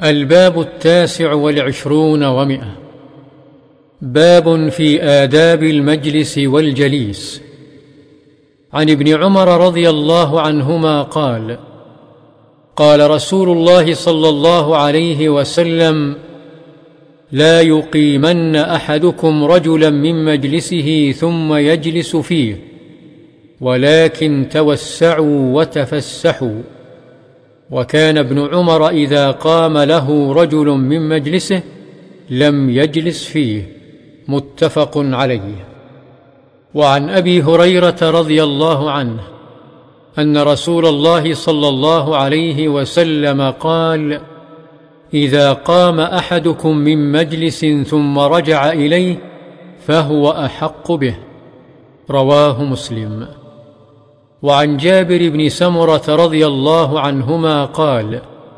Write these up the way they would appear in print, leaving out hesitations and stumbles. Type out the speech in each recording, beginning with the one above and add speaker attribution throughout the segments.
Speaker 1: الباب 29 و100. باب في آداب المجلس والجليس. عن ابن عمر رضي الله عنهما قال: قال رسول الله صلى الله عليه وسلم: لا يقيمن أحدكم رجلا من مجلسه ثم يجلس فيه، ولكن توسعوا وتفسحوا. وكان ابن عمر إذا قام له رجل من مجلسه لم يجلس فيه. متفق عليه. وعن أبي هريرة رضي الله عنه أن رسول الله صلى الله عليه وسلم قال: إذا قام أحدكم من مجلس ثم رجع إليه فهو أحق به. رواه مسلم. وعن جابر بن سمرة رضي الله عنهما قال: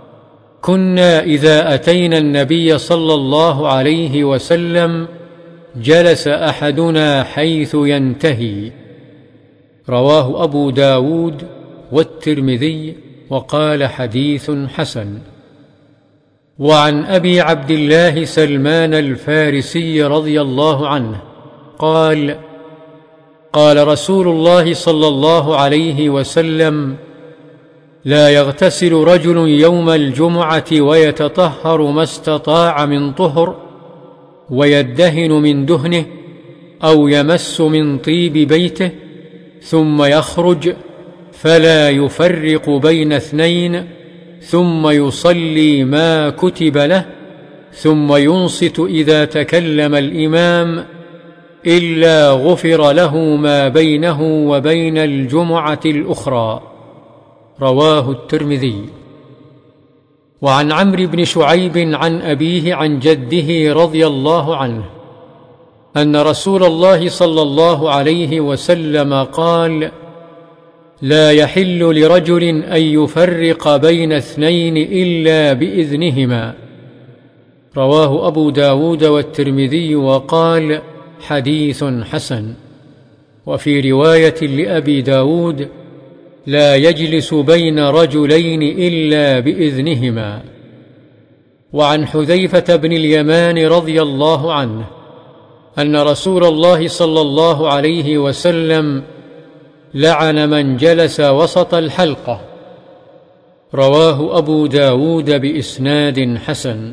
Speaker 1: كنا إذا أتينا النبي صلى الله عليه وسلم جلس أحدنا حيث ينتهي. رواه أبو داود والترمذي وقال: حديث حسن. وعن أبي عبد الله سلمان الفارسي رضي الله عنه قال: قال رسول الله صلى الله عليه وسلم: لا يغتسل رجل يوم الجمعة ويتطهر ما استطاع من طهر، ويدهن من دهنه، أو يمس من طيب بيته، ثم يخرج فلا يفرق بين اثنين، ثم يصلي ما كتب له، ثم ينصت إذا تكلم الإمام، إلا غفر له ما بينه وبين الجمعة الأخرى. رواه الترمذي. وعن عمرو بن شعيب عن أبيه عن جده رضي الله عنه أن رسول الله صلى الله عليه وسلم قال: لا يحل لرجل أن يفرق بين اثنين إلا بإذنهما. رواه أبو داود والترمذي وقال: حديث حسن. وفي رواية لأبي داود: لا يجلس بين رجلين إلا بإذنهما. وعن حذيفة بن اليمان رضي الله عنه أن رسول الله صلى الله عليه وسلم لعن من جلس وسط الحلقة. رواه أبو داود بإسناد حسن.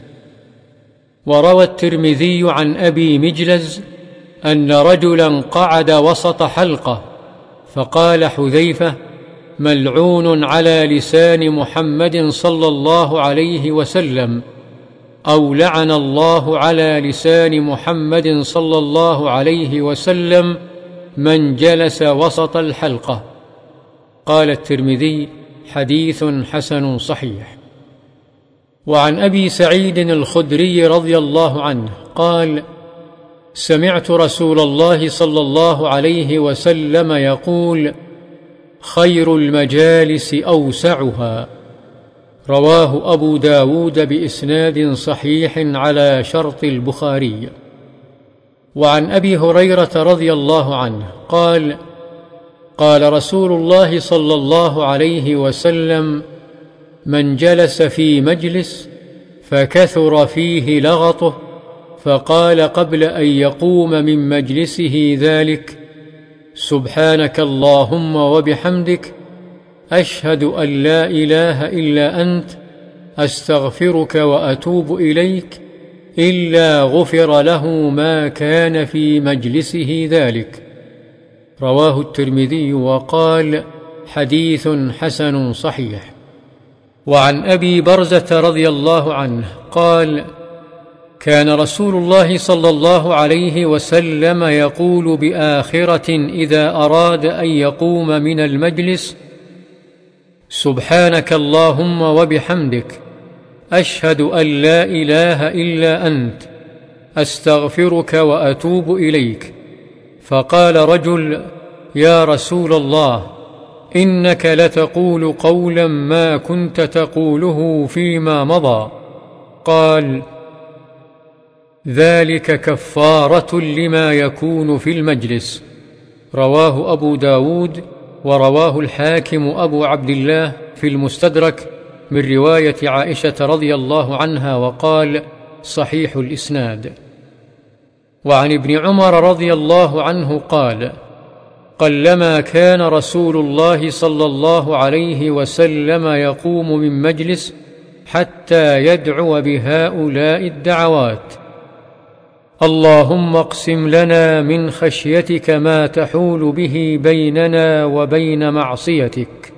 Speaker 1: وروى الترمذي عن أبي مجلز أن رجلا قعد وسط حلقة، فقال حذيفة: ملعون على لسان محمد صلى الله عليه وسلم، أو لعن الله على لسان محمد صلى الله عليه وسلم من جلس وسط الحلقة. قال الترمذي: حديث حسن صحيح. وعن أبي سعيد الخدري رضي الله عنه قال: سمعت رسول الله صلى الله عليه وسلم يقول: خير المجالس أوسعها. رواه أبو داود بإسناد صحيح على شرط البخاري. وعن أبي هريرة رضي الله عنه قال: قال رسول الله صلى الله عليه وسلم: من جلس في مجلس فكثر فيه لغطه، فقال قبل أن يقوم من مجلسه ذلك: سبحانك اللهم وبحمدك، أشهد أن لا إله إلا أنت، أستغفرك وأتوب إليك، إلا غفر له ما كان في مجلسه ذلك. رواه الترمذي وقال: حديث حسن صحيح. وعن أبي برزة رضي الله عنه قال: كان رسول الله صلى الله عليه وسلم يقول بآخرة إذا أراد أن يقوم من المجلس: سبحانك اللهم وبحمدك، أشهد أن لا إله إلا أنت، أستغفرك وأتوب إليك. فقال رجل: يا رسول الله، إنك لتقول قولا ما كنت تقوله فيما مضى. قال: ذلك كفارة لما يكون في المجلس. رواه أبو داود، ورواه الحاكم أبو عبد الله في المستدرك من رواية عائشة رضي الله عنها وقال: صحيح الإسناد. وعن ابن عمر رضي الله عنه قال: قلما كان رسول الله صلى الله عليه وسلم يقوم من مجلس حتى يدعو بهؤلاء الدعوات: اللهم اقسم لنا من خشيتك ما تحول به بيننا وبين معصيتك،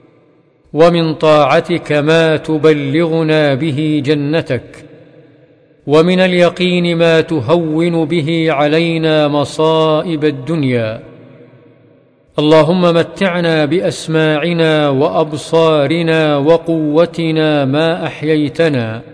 Speaker 1: ومن طاعتك ما تبلغنا به جنتك، ومن اليقين ما تهون به علينا مصائب الدنيا. اللهم متعنا بأسماعنا وأبصارنا وقوتنا ما أحييتنا،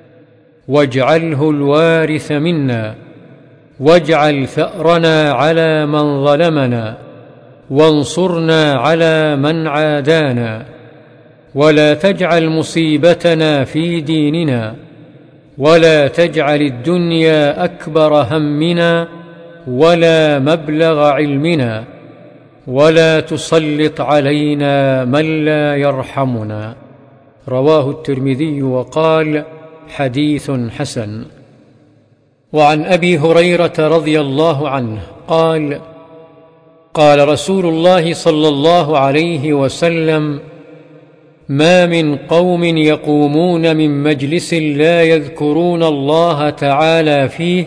Speaker 1: واجعله الوارث منا، واجعل ثأرنا على من ظلمنا، وانصرنا على من عادانا، ولا تجعل مصيبتنا في ديننا، ولا تجعل الدنيا أكبر همنا ولا مبلغ علمنا، ولا تسلط علينا من لا يرحمنا. رواه الترمذي وقال: حديث حسن. وعن أبي هريرة رضي الله عنه قال: قال رسول الله صلى الله عليه وسلم: ما من قوم يقومون من مجلس لا يذكرون الله تعالى فيه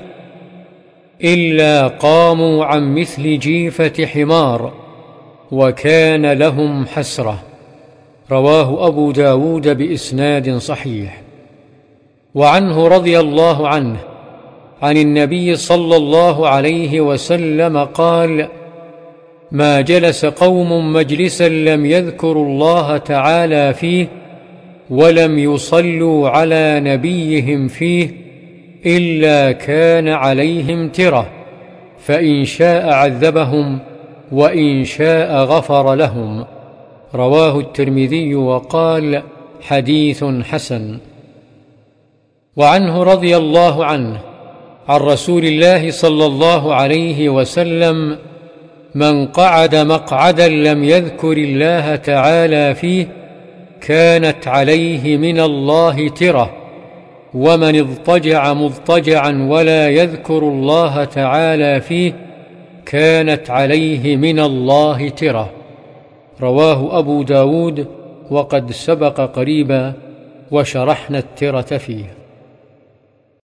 Speaker 1: إلا قاموا عن مثل جيفة حمار، وكان لهم حسرة. رواه أبو داود بإسناد صحيح. وعنه رضي الله عنه عن النبي صلى الله عليه وسلم قال: ما جلس قوم مجلسا لم يذكروا الله تعالى فيه ولم يصلوا على نبيهم فيه إلا كان عليهم ترة، فإن شاء عذبهم وإن شاء غفر لهم. رواه الترمذي وقال: حديث حسن. وعنه رضي الله عنه عن رسول الله صلى الله عليه وسلم: من قعد مقعدا لم يذكر الله تعالى فيه كانت عليه من الله ترة، ومن اضطجع مضطجعا ولا يذكر الله تعالى فيه كانت عليه من الله ترة. رواه أبو داود، وقد سبق قريبا وشرحنا الترة فيه.